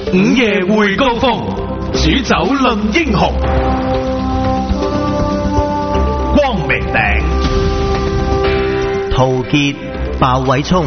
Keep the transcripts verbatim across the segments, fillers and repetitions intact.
午夜會高峰，煮酒論英雄。光明頂， 陶傑、鮑偉聰。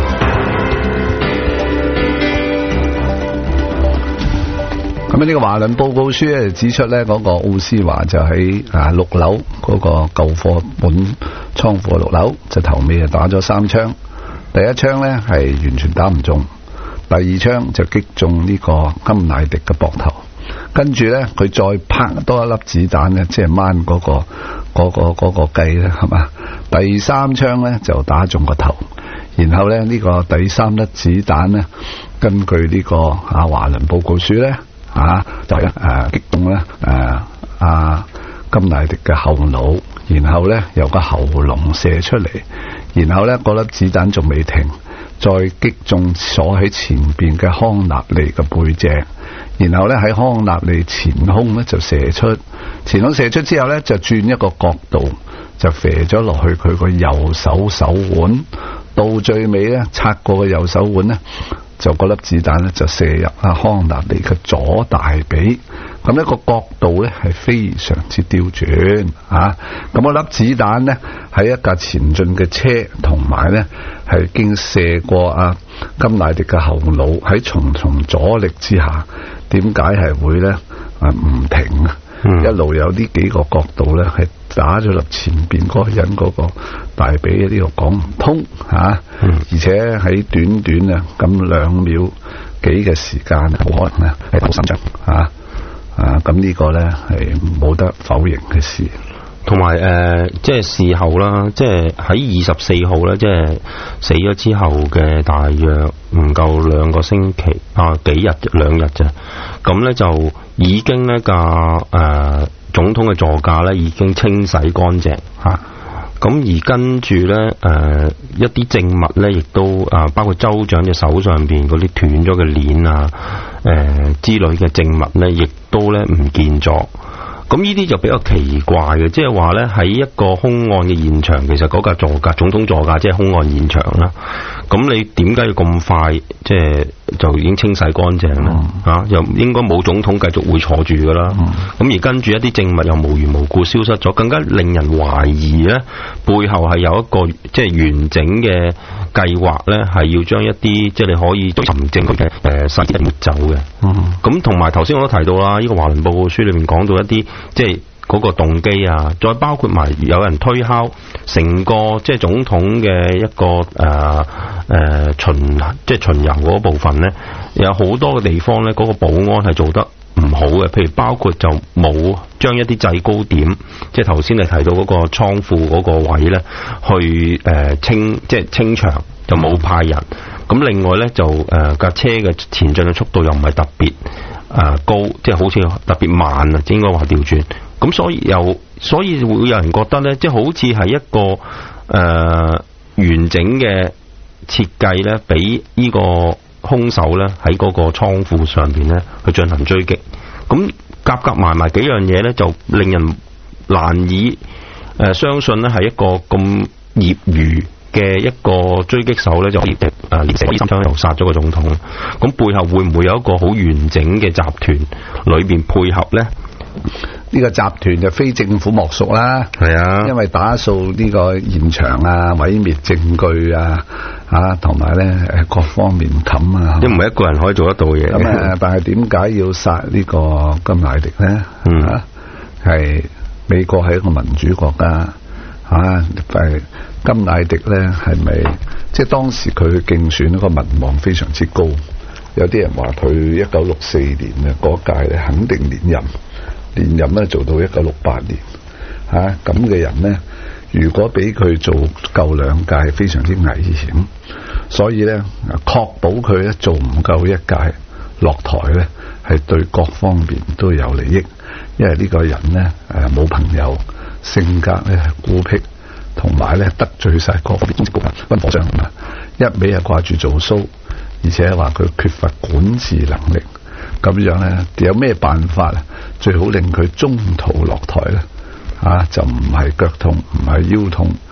咁呢個華倫報告書咧指出咧，嗰個奧斯華就喺啊六樓嗰個舊貨本倉庫六樓，就頭尾啊打咗三槍，第一槍咧係完全打唔中，第二槍就擊中呢個甘迺迪嘅膊頭，跟住咧佢再拍多一粒子彈咧，即係掹嗰個嗰個嗰個計咧，係嘛？第三槍咧就打中個頭，然後咧呢個第三粒子彈咧，根據呢個啊華倫報告書咧。啊，就係誒擊中咧誒阿甘迺迪嘅後腦，然後咧由個喉嚨射出嚟，然後咧嗰粒子彈仲未停，再擊中鎖喺前邊嘅康納利嘅背脊，然後咧喺康納利前胸咧就射出，前胸射出之後咧就轉一個角度就射咗落去佢個右手手腕，到最尾咧擦過個右手腕咧。就嗰粒子彈咧就射入阿康納利嘅左大髀，咁一個角度咧係非常之刁鑽啊！咁嗰粒子彈咧喺一架前進嘅車，同埋咧係經射過阿甘迺迪嘅後腦，喺重重阻力之下，點解係會咧啊唔停啊？嗯、一路有呢幾個角度咧係打咗落前邊嗰個人嗰個大髀，呢個講唔通吓，嗯、而且喺短短啊咁兩秒幾嘅時間，好可能咧係打三槍吓啊！咁呢個咧係冇得否認嘅事。 同埋誒，即係事後啦，即係喺二十四號咧，即係死咗之後嘅大約唔夠兩個星期啊，幾日兩日啫。咁咧就已經咧架誒總統嘅座駕咧已經清洗乾淨嚇。咁而跟住咧誒一啲證物咧，亦都啊包括州長嘅手上邊嗰啲斷咗嘅鏈啊誒、呃、之類嘅證物咧，亦都咧唔見咗。咁呢啲就比較奇怪嘅，即係話咧喺一個兇案嘅現場，其實嗰架座駕總統座駕即係兇案現場啦。咁你點解要咁快，即係就已經清洗乾淨咧？嗯、啊，又應該冇總統繼續會坐住噶啦。咁、嗯、而跟住一啲證物又無緣無故消失咗，更加令人懷疑咧背後係有一個即係完整嘅計劃咧，係要將一啲即係你可以尋證佢嘅誒細節抹走嘅。咁同埋頭先我都提到啦，呢、這個華倫報告書裏面講到一啲即係嗰個動機啊，再包括埋有人推敲成個即係總統嘅一個誒誒、呃呃、巡即係巡遊嗰部分咧，有好多嘅地方咧，嗰、那個保安係做得唔好嘅，譬如包括就冇將一啲制高點，即係頭先你提到嗰個倉庫嗰個位咧，去誒、呃、清即係清場，就冇派人。咁另外咧就誒架、呃、車嘅前進嘅速度又唔係特別誒、呃、高，即係好似特別慢啊，應該話調轉。咁所以又所以會有人覺得咧，即係好似係一個誒、呃、完整嘅設計咧，俾呢個兇手咧喺嗰個倉庫上邊咧去進行追擊。咁夾夾埋埋幾樣嘢咧，就令人難以誒、呃、相信咧係一個咁業餘嘅一個追擊手咧，就可以誒連射三槍又殺咗個總統。咁背後會唔會有一個好完整嘅集團裏邊配合咧？ 呢個集團就非政府莫屬啦， 係啊，因為打掃呢個現場啊、毀滅證據啊、啊同埋咧誒各方面冚啊， 因為唔係一個人可以做得到嘢。 咁啊，但係點解要殺呢個甘迺迪咧？嗯，係、啊、美國係一個民主國家啊，係甘迺迪咧係咪即係當時佢競選呢個民望非常之高？有啲人話佢一九六四年嘅嗰屆咧肯定連任。連任咧做到一九六八年，吓咁嘅人呢，如果俾佢做夠兩屆，非常之危險。所以咧，確保佢咧做唔夠一屆落台咧，係對各方面都有利益。因為呢個人呢，誒冇朋友，性格咧係孤僻，同埋咧得罪晒各方面公職部門軍火商，一味係掛住做 show，而且話佢缺乏管治能力。咁樣咧，有咩辦法啊？最好令佢中途落台咧，啊，就唔係腳痛，唔係腰痛，而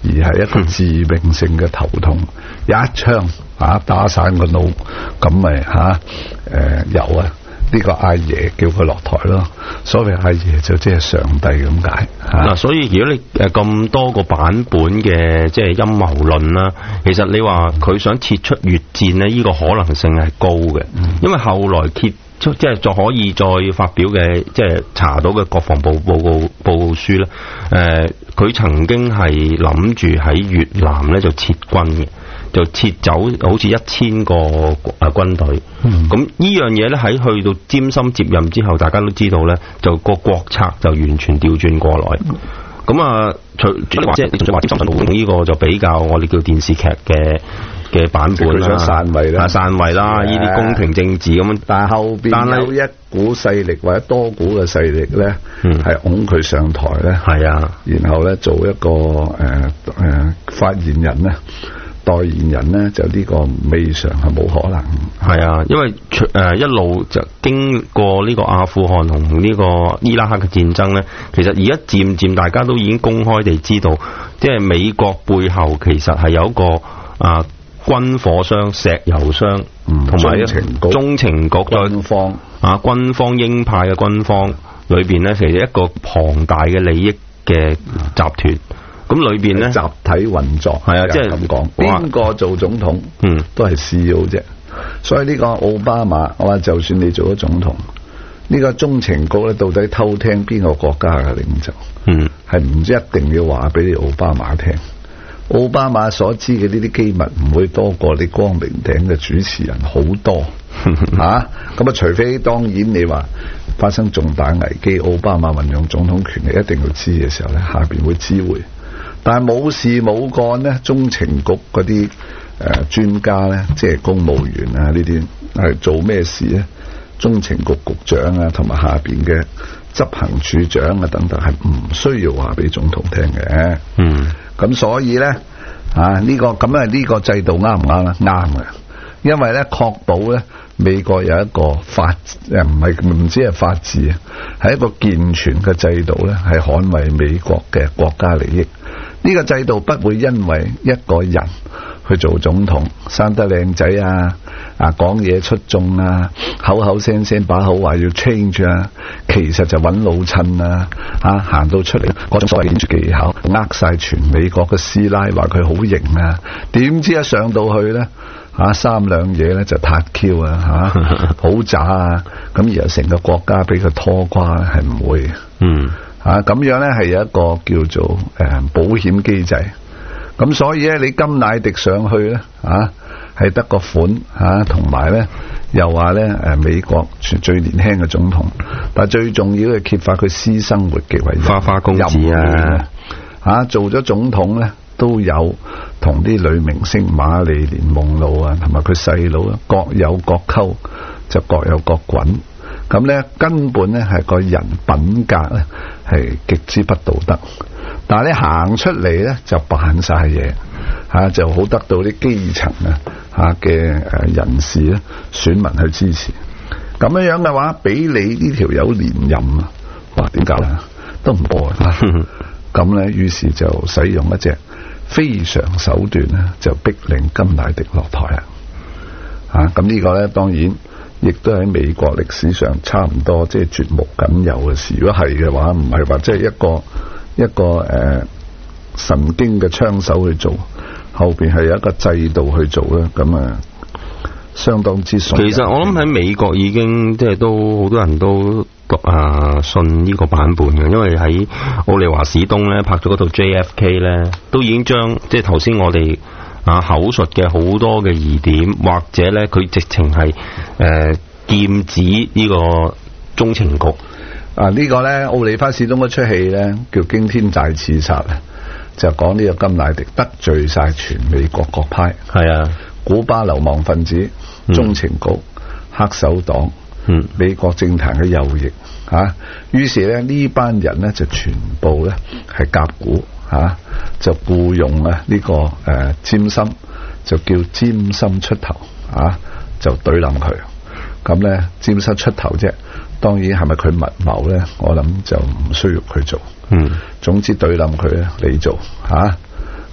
而係一個致命性嘅頭痛，一槍啊打散個腦，咁咪吓誒有啊。呢個阿爺叫佢落台咯，所謂阿爺就即係上帝咁解嗱。 所以如果你誒咁多個版本嘅即係陰謀論啦，其實你話佢想撤出越戰呢，呢個可能性係高嘅，因為後來揭出即係就可以再發表嘅即係查到嘅國防部報告報告書咧，誒佢曾經係諗住喺越南咧就撤軍嘅。就撤走好似一千個誒軍隊，咁、嗯、呢樣嘢咧喺去到詹森接任之後，大家都知道咧，就個國策就完全調轉過來。咁啊，除即係你仲話詹森用呢個就比較我哋叫電視劇嘅嘅版本啦， 篡位啦， 篡位啦，呢啲宮廷政治咁樣。 但係後邊有一股勢力或者多股嘅勢力咧，係拱佢上台咧，係啊，然後咧做一個誒誒、呃呃、發言人咧。代言人呢，就呢個未嘗係冇可能， 係啊，因為誒、呃、一路就經過呢個阿富汗同呢個伊拉克嘅戰爭呢，其實而家漸漸大家都已經公開地知道，即係美國背後其實係有一個啊、呃、軍火商、石油商，同埋中情局、中情局軍方啊軍方鷹派嘅軍方裏邊呢，其實一個龐大嘅利益嘅集團。咁裏邊咧集體運作係啊，即係咁講，邊個做總統，嗯，都係 C E O 啫。所以呢個奧巴馬，我話就算你做咗總統，呢個中情局咧到底偷聽邊個國家嘅領袖，嗯，係唔一定要話俾你奧巴馬聽。奧巴馬所知嘅呢啲機密唔會多過你光明頂嘅主持人好多吓。咁啊，除非當然你話發生重大危機，奧巴馬運用總統權力一定要知嘅時候咧，下邊會知會。但係冇事冇幹咧，中情局嗰啲誒專家咧，即係公務員啊呢啲係做咩事咧？中情局局長啊，同埋下邊嘅執行處長啊等等，係唔需要話俾總統聽嘅。嗯，咁所以咧啊呢個咁啊呢個制度啱唔啱咧？啱嘅，因為咧確保咧美國有一個法誒唔係唔止係法治啊，係一個健全嘅制度咧，係捍衛美國嘅國家利益。呢個制度不會因為一個人去做總統，生得靚仔啊，啊講嘢出眾啊，口口聲聲把口話要 change 啊，其實就揾老襯啊，啊行到出嚟嗰種所謂演說技巧，呃晒全美國嘅師奶話佢好型啊，點知一上到去咧，啊三兩嘢咧就撻 Q 啊，吓好渣啊，咁而成個國家俾佢拖垮係唔會嘅。嗯。啊，咁樣咧係有一個叫做誒、呃、保險機制，咁所以咧你甘迺迪上去咧啊係得個款啊，同埋咧又話咧誒美國最年輕嘅總統，但係最重要嘅揭發佢私生活極為花花公子啊， 啊做咗總統咧都有同啲女明星瑪麗蓮夢露啊，同埋佢細佬啊各有各溝，就各有各滾。咁咧根本咧係個人品格咧係極之不道德，但係你行出嚟咧就扮晒嘢吓，就好得到啲基層啊吓嘅誒人士咧選民去支持。咁樣樣嘅話，俾你呢條友連任啊，哇點搞啊都唔過啊！咁咧，於是就使用一隻非常手段咧，就逼令甘迺迪落台啊！吓咁呢個咧，當然。亦都喺美國歷史上差唔多即係絕無僅有嘅事。如果係嘅話，唔係話即係一個一個誒、呃、神經嘅槍手去做，後邊係有一個制度去做咧，咁啊相當之順。其實我諗喺美國已經即係都好多人都啊信呢個版本嘅，因為喺奧利華史東咧拍咗嗰套 J F K 咧，都已經將即係頭先我哋。啊！口述嘅好多嘅疑點，或者咧佢直情係誒劍指呢個中情局啊！這個、呢個咧奧利花史東嗰出戲咧叫《驚天大刺殺》啊，就講呢個甘迺迪得罪晒全美國各派，係啊，古巴流亡分子、中情局、嗯、黑手黨、嗯、美國政壇嘅右翼啊，於是咧呢班人咧就全部咧係夾股。吓、啊、就僱傭啊呢個誒詹森，就叫詹森出頭啊，就懟冧佢。咁咧詹森出頭啫，當然係咪佢密謀咧？我諗就唔需要佢做。嗯，總之懟冧佢咧，你做吓。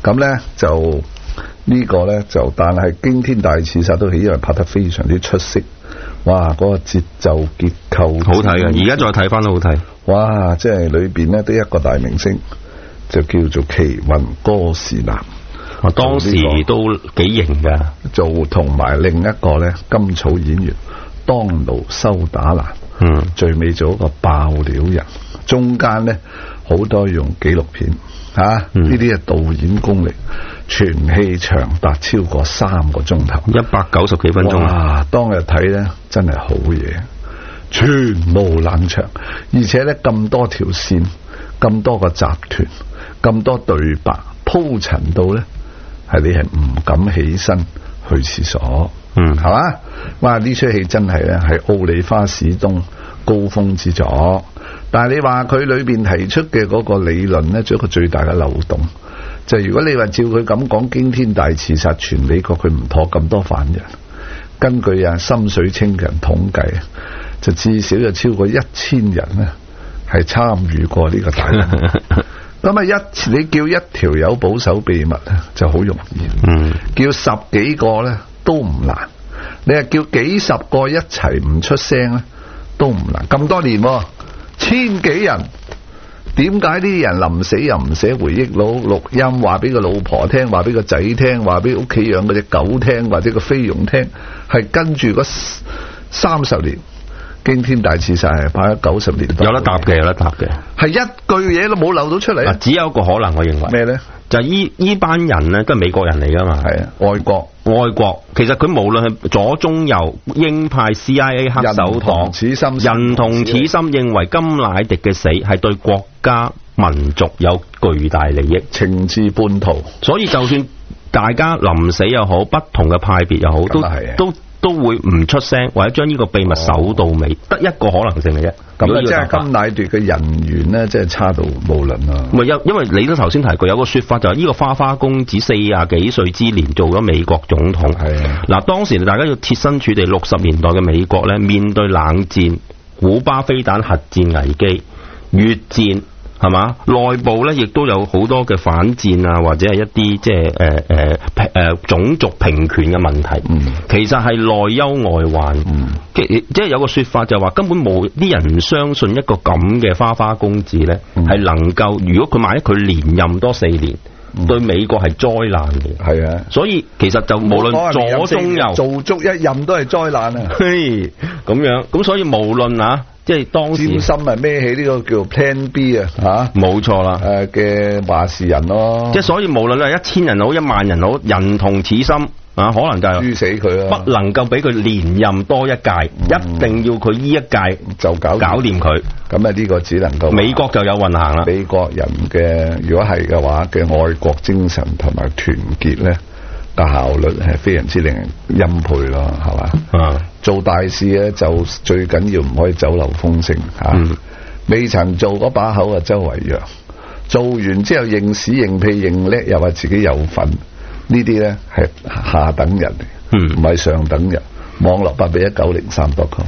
咁咧就呢個咧就，但係驚天大刺殺都係因為拍得非常之出色，哇！嗰、那個節奏結構好睇嘅，而家再睇翻都好睇。 哇！即係裏邊咧得一個大明星，就叫做奇雲哥士南。 我當時都幾型㗎， 做同埋另一個咧甘草演員當奴修打蘭， 嗯， 最尾做一個爆料人，中間咧好多用紀錄片吓，呢啲係導演功力，全戲長達超過三個鐘頭， 一百九十幾分鐘。 哇！當日睇咧真係好嘢，全無冷場，而且咧咁多條線，咁多個集團，咁多對白鋪陳到咧。係你係唔敢起身去廁所， 嗯， 係嘛？哇！呢出戲真係咧係奧利花史東高峰之作，但係你話佢裏邊提出嘅嗰個理論咧，做一個最大嘅漏洞，就係如果你話照佢咁講，驚天大刺殺全美國佢唔妥咁多犯人，根據啊心水清嘅人統計，就至少有超過一千人咧係參與過呢個大案。咁啊一你叫一條友保守秘密咧就好容易，嗯，叫十幾個咧都唔難，你係叫幾十個一齊唔出聲咧都唔難。咁多年，千幾人，點解啲人臨死又唔寫回憶錄錄音，話俾個老婆聽，話俾個仔聽，話俾屋企養嗰隻狗聽，或者個菲傭聽，係跟住嗰三十年。驚天大刺殺係拍咗九十年代， 有得答嘅，有得答嘅， 係一句嘢都冇漏到出嚟。 只有一個可能，我認為咩咧？ 就係依依班人咧，都係美國人嚟噶嘛，係啊， 外國外國。其實佢無論係左中右，鷹派 C I A 黑手黨，人同此心，人同此心認為甘乃迪嘅死係對國家民族有巨大利益， 情至半途。 所以就算大家臨死又好，不同嘅派別又好，都都。都會唔出聲，或者將呢個秘密守到尾，得、哦、一個可能性嘅啫。 咁啊，即係甘乃迪嘅人緣咧，即係差到無倫啊！ 唔係因因為你都頭先提過，有個說法就係呢個花花公子四廿幾歲之年做咗美國總統。係啊，嗱，當時大家要設身處地，六十年代嘅美國咧，面對冷戰、古巴飛彈核戰危機、越戰。係嘛？內部咧亦都有好多嘅反戰啊，或者係一啲即係誒誒誒種族平權嘅問題。嗯，其實係內憂外患。嗯，即係有個說法就話根本冇啲人唔相信一個咁嘅花花公子咧，係、嗯、能夠如果佢萬一佢連任多四年，嗯、對美國係災難嘅。係啊，所以其實就無論左中右做足一任都係災難啊。 嘿，咁樣咁所以無論啊。即係當時， 詹森係孭起呢個叫 Plan B 啊，吓，冇錯啦，誒嘅話事人咯。 即係所以無論係一千人好，一萬人好，人同此心啊，可能就係輸死佢啊， 不能夠俾佢連任多一屆，嗯、一定要佢呢一屆就搞搞掂佢。 咁啊呢個只能夠美國就有運行啦。 美國人嘅如果係嘅話嘅愛國精神同埋團結咧。個效率係非常之令人欽佩咯，係嘛？嗯，做大事咧就最緊要唔可以走漏風聲吓。嗯，未曾做嗰把口啊周圍揚，做完之後認屎認屁認叻，又話自己有份，呢啲咧係下等人嚟，嗯，唔係上等人。網絡八比一九零三多個。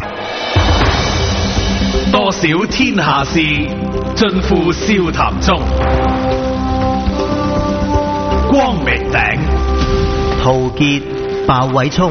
多少天下事，盡付笑談中。光明頂。 陶傑、鮑偉聰，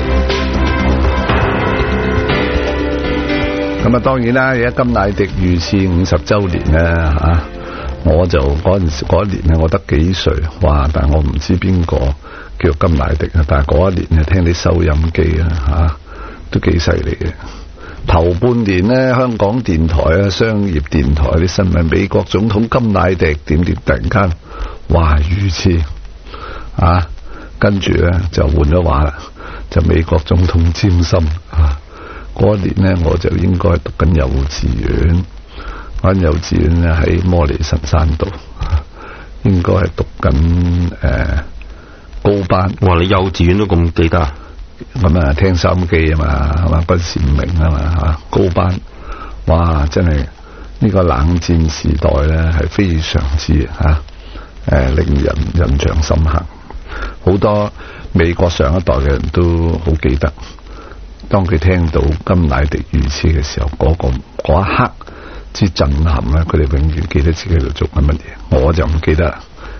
咁啊，當然啦！而家甘乃迪遇刺五十周年咧吓，我就嗰陣時嗰一年咧，我得幾歲，哇！但係我唔知邊個叫甘乃迪啊，但係嗰一年咧，聽啲收音機啊吓，都幾犀利嘅。頭半年咧，香港電台啊、商業電台啲新聞，美國總統甘乃迪點點，突然間哇遇刺啊！跟住咧就換咗話啦，就美國總統詹森啊，嗰年咧我就應該讀緊幼稚園，嗰間幼稚園咧喺摩利神山度，應該係讀緊誒、呃、高班。 哇！你幼稚園都咁記得啊？ 咁啊聽收音機啊嘛，係嘛，不時唔明啊嘛吓，高班，哇！真係呢個冷戰時代咧係非常之吓誒、呃、令人印象深刻。好多美國上一代嘅人都好記得，當佢聽到甘乃迪遇刺嘅時候，嗰、嗰個嗰一刻之震撼咧，佢哋永遠記得自己喺度做緊乜嘢。我就唔記得，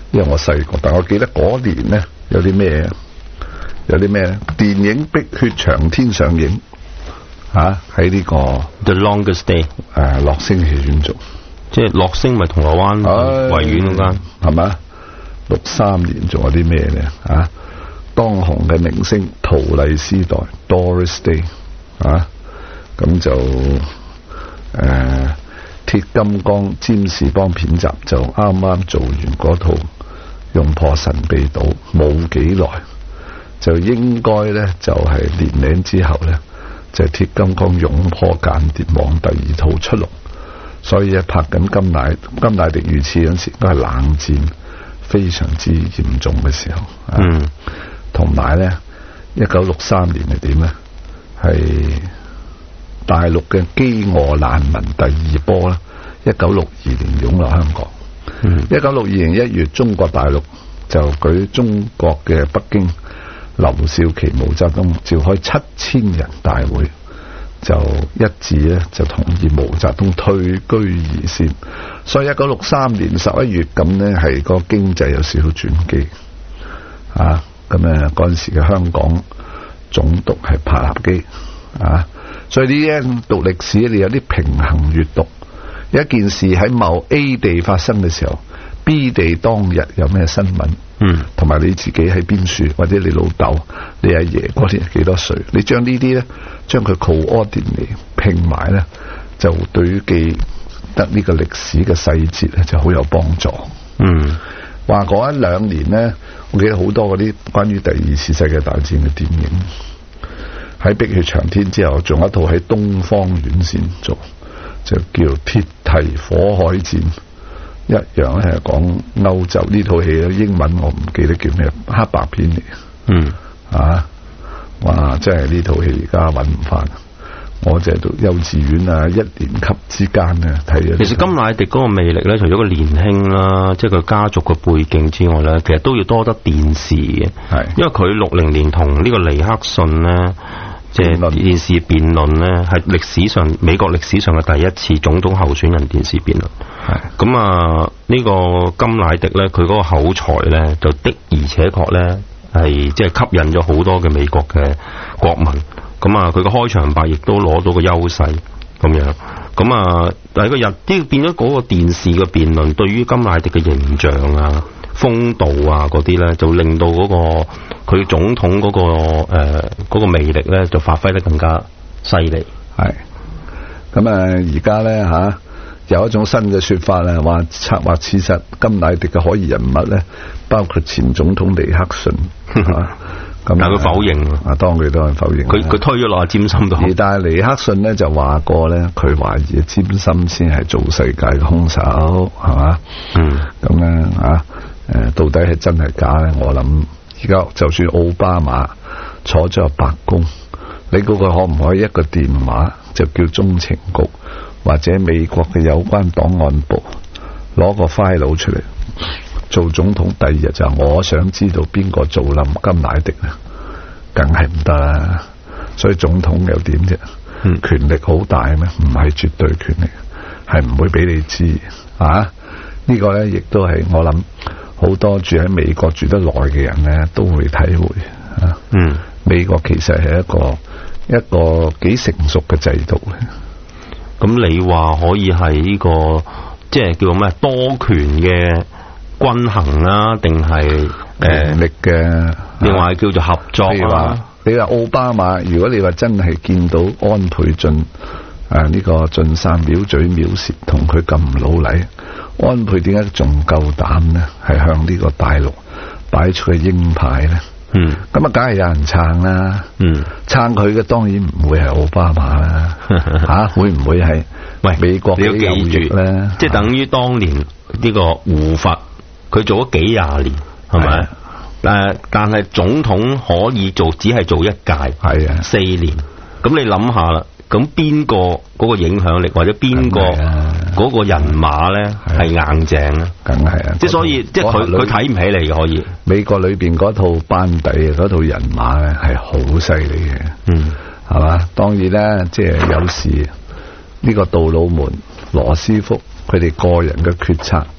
因為我細個，但我記得嗰年咧有啲咩，有啲咩咧？電影《碧血長天》上映，吓喺呢個 The Longest Day 誒樂星戲院做， 即係樂星咪銅鑼灣維園嗰間係嘛？六三年仲有啲咩咧？啊，當紅嘅明星陶麗絲代 Doris Day 啊，咁就誒。呃鐵金剛占士邦片集就啱啱做完嗰套用破神秘島冇幾耐，就應該咧就係、是、年零之後咧就係、是、鐵金剛勇破間諜網第二套出爐，所以咧拍緊甘迺甘迺迪遇刺嗰時都係冷戰非常之嚴重嘅時候，嗯，同埋咧一九六三年係點咧？係大陸嘅飢餓難民第二波啦，一九六二年湧落香港。一九六二年一月，中國大陸就舉中國嘅北京劉少奇、毛澤東召開七千人大會，就一致咧就同意毛澤東退居二線。所以一九六三年十一月咁呢，係個經濟有少少轉機啊。咁咧嗰陣時嘅香港總督係柏立基啊。所以呢啲讀歷史你有啲平衡閱讀，有一件事喺某 A 地發生嘅時候 ，B 地當日有咩新聞，嗯，同埋你自己喺邊處，或者你老豆、你阿爺嗰年幾多歲，你將呢啲咧，將佢 coordinate 拼埋咧，就對於記得呢個歷史嘅細節咧就好有幫助。嗯，話嗰一兩年咧，我記得好多嗰啲關於第二次世界大戰嘅電影。喺《碧血長天》之後，仲有一套喺東方院線做，就叫《鐵蹄火海戰》，一樣咧係講歐洲呢套戲咧，英文我唔記得叫咩，黑白片嚟。嗯，啊，哇！真係呢套戲而家揾唔翻，我就係讀幼稚園啊，一年級之間咧睇咗。其實甘迺迪嗰個魅力咧，除咗個年輕啦，即係佢家族嘅背景之外咧，其實都要多得電視嘅。係，因為佢六零年同呢個尼克遜咧。即係電視辯論咧，係歷史上美國歷史上嘅第一次總統候選人電視辯論。係咁啊，呢、這個甘迺迪咧，佢嗰個口才咧，就的而且確咧係即係吸引咗好多嘅美國嘅國民。咁啊，佢個開場白亦都攞到個優勢咁樣。咁啊，但係個日啲變咗嗰個電視嘅辯論，對於甘迺迪嘅形象啊、風度啊嗰啲咧，就令到嗰、那個。佢總統嗰、那個誒、呃那個魅力咧，就發揮得更加犀利。係咁啊！而家咧吓有一種新嘅說法咧，話策劃刺殺甘迺迪嘅可疑人物咧，包括前總統尼克遜。咁但係佢否認啊，當佢都係否認。佢佢推咗落阿詹森度。而但係尼克遜咧就話過咧，佢懷疑詹森先係做世界嘅兇手，係嘛？嗯。咁咧啊誒，到底係真係假咧？我諗。而家就算奧巴馬坐咗入白宮，你估佢可唔可以一個電話就叫中情局或者美國嘅有關檔案部攞個 file 出嚟做總統？第二日就我想知道邊個做冧甘迺迪咧，梗係唔得啦。所以總統又點啫？嗯，權力好大咩？唔係絕對權力，係唔會俾你知啊。這個、呢個咧亦都係我諗。好多住喺美國住得耐嘅人咧，都會體會啊。嗯，美國其實係一個一個幾成熟嘅制度咧。 咁你話可以係呢、這個即係叫咩多權嘅均衡啦，定係誒力嘅， 定話係叫做合作譬如話你話奧巴馬，如果你話真係見到安倍晉啊呢、這個盡散藐嘴藐舌，同佢咁唔老禮。安倍點解仲夠膽呢？係向呢個大陸擺出嘅鷹派呢？嗯，咁啊，梗係有人撐啦。嗯，撐佢嘅當然唔會係奧巴馬啦。吓、啊，會唔會係？喂，美國嘅右翼咧， 即係等於當年呢個胡佛，佢做咗幾廿年，係咪？誒，但係總統可以做，只係做一屆，係啊，四年。咁你諗下啦。咁邊個嗰個影響力或者邊個嗰個人馬咧係硬淨咧？ 梗係啊！ 即係所以，即係佢佢睇唔起你嘅可以。 美國裏邊嗰套班底嗰套人馬咧係好犀利嘅，嗯，係嘛？當然咧，即係有時呢個杜魯門、羅斯福佢哋個人嘅決策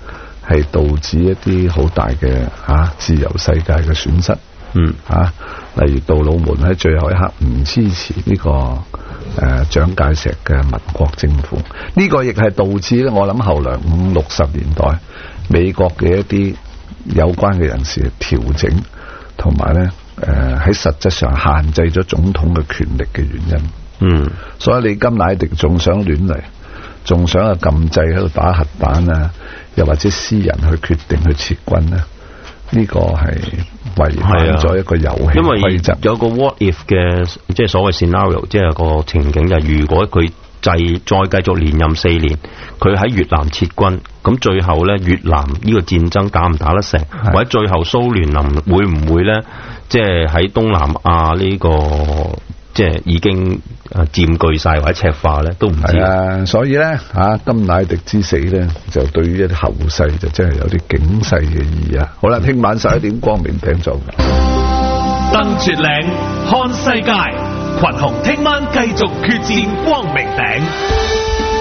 係導致一啲好大嘅啊自由世界嘅損失。 嗯啊，例如杜魯門喺最後一刻唔支持呢、這個誒蔣介石嘅民國政府，呢、這個亦係導致咧，我諗後來五六十年代美國嘅一啲有關嘅人士調整，同埋咧誒喺實質上限制咗總統嘅權力嘅原因。 嗯， 所以你甘乃迪仲想亂嚟，仲想啊禁制喺度打核彈啊，又或者私人去決定去撤軍咧？呢、這個係違反咗一個遊戲規則。 因為有個 what if 嘅，即係所謂 scenario，即係個情景就係如果佢制再繼續連任四年，佢喺越南撤軍，咁最後咧越南呢個戰爭打唔打得成，或者最後蘇聯能會唔會咧，即係喺東南亞呢、這個即係已經誒佔據晒或者赤化咧，都唔知。 啊，所以咧嚇甘乃迪之死咧，就對於一啲後世就真係有啲警世嘅意義啊！好啦，聽晚十一點光明頂做。 登絕嶺看世界，群雄聽晚繼續決戰光明頂。